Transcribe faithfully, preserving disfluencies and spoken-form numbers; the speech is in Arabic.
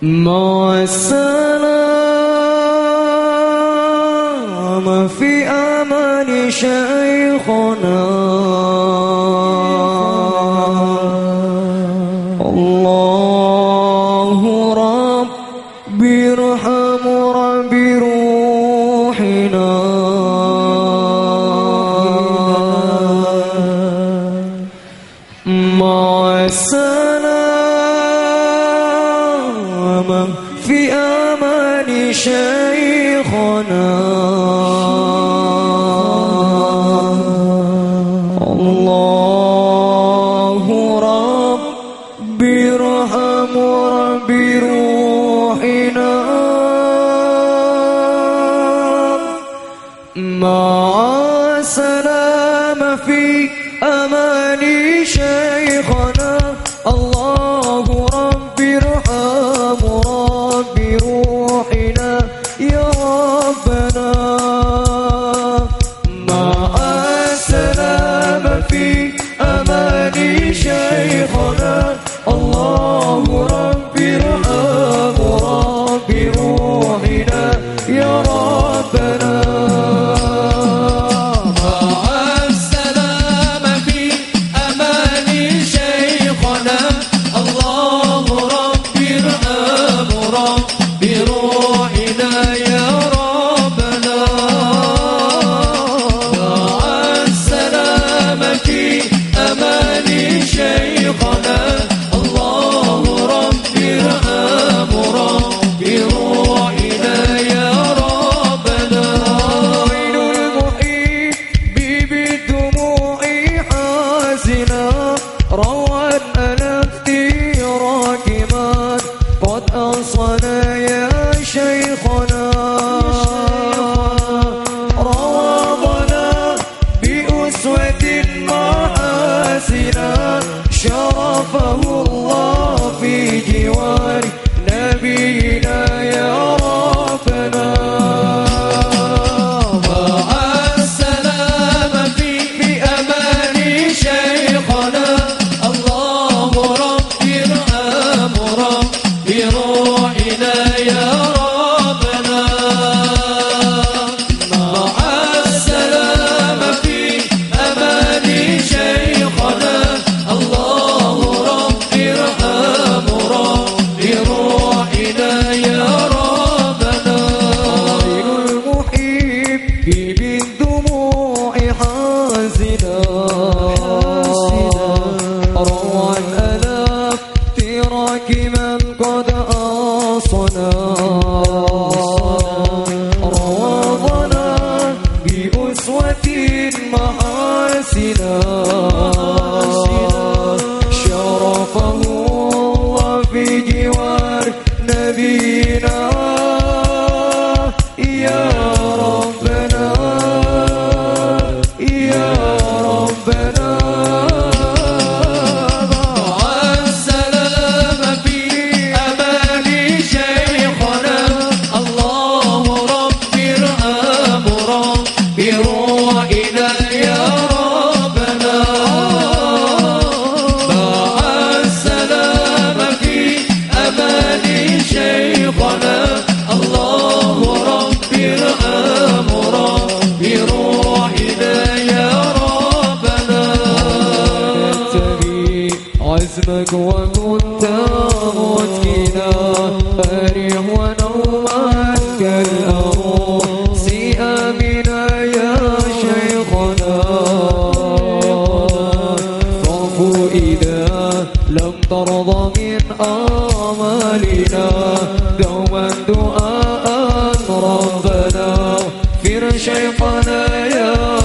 مع السلامة في أمان شيخنا. الله ربي ارحم ربي روحنا. مع السلامة في أمان شيخنا. الله ربي ارحم ربي روحنا. مع السلامة في أمان شيخنا. الله ربي ارحم ربي روحنا يا ربنا. مع السلامة في أمان شيخنا. الله ربي ارحم ربي روحنا يا ربنا. روى الألفتي راكبا قد أوصنا يا شيخنا. روضنا بأسوة محاسنا. شرفه الله في جوار نبينا يا ربنا. بالدموع حازنا. روى الألاف راكبا قد أصنا. روضنا بأسوة محاسنا. شرفه الله في جوار نبينا يا ربنا يا ربنا. مع السلامة في أمان شيخنا. الله ربي ارحم ربي روحنا يا ربنا. مع السلامة في أمان شيخنا. الله ربي ارحم ربي روحنا يا ربنا. نتبي عزمك وكنت متكنا. أريح ونومك كالأروس آمنا يا شيخنا. فاعفو إذا لم ترضى من آمالنا. دوما دعاء ربنا اغفر شيخنا يا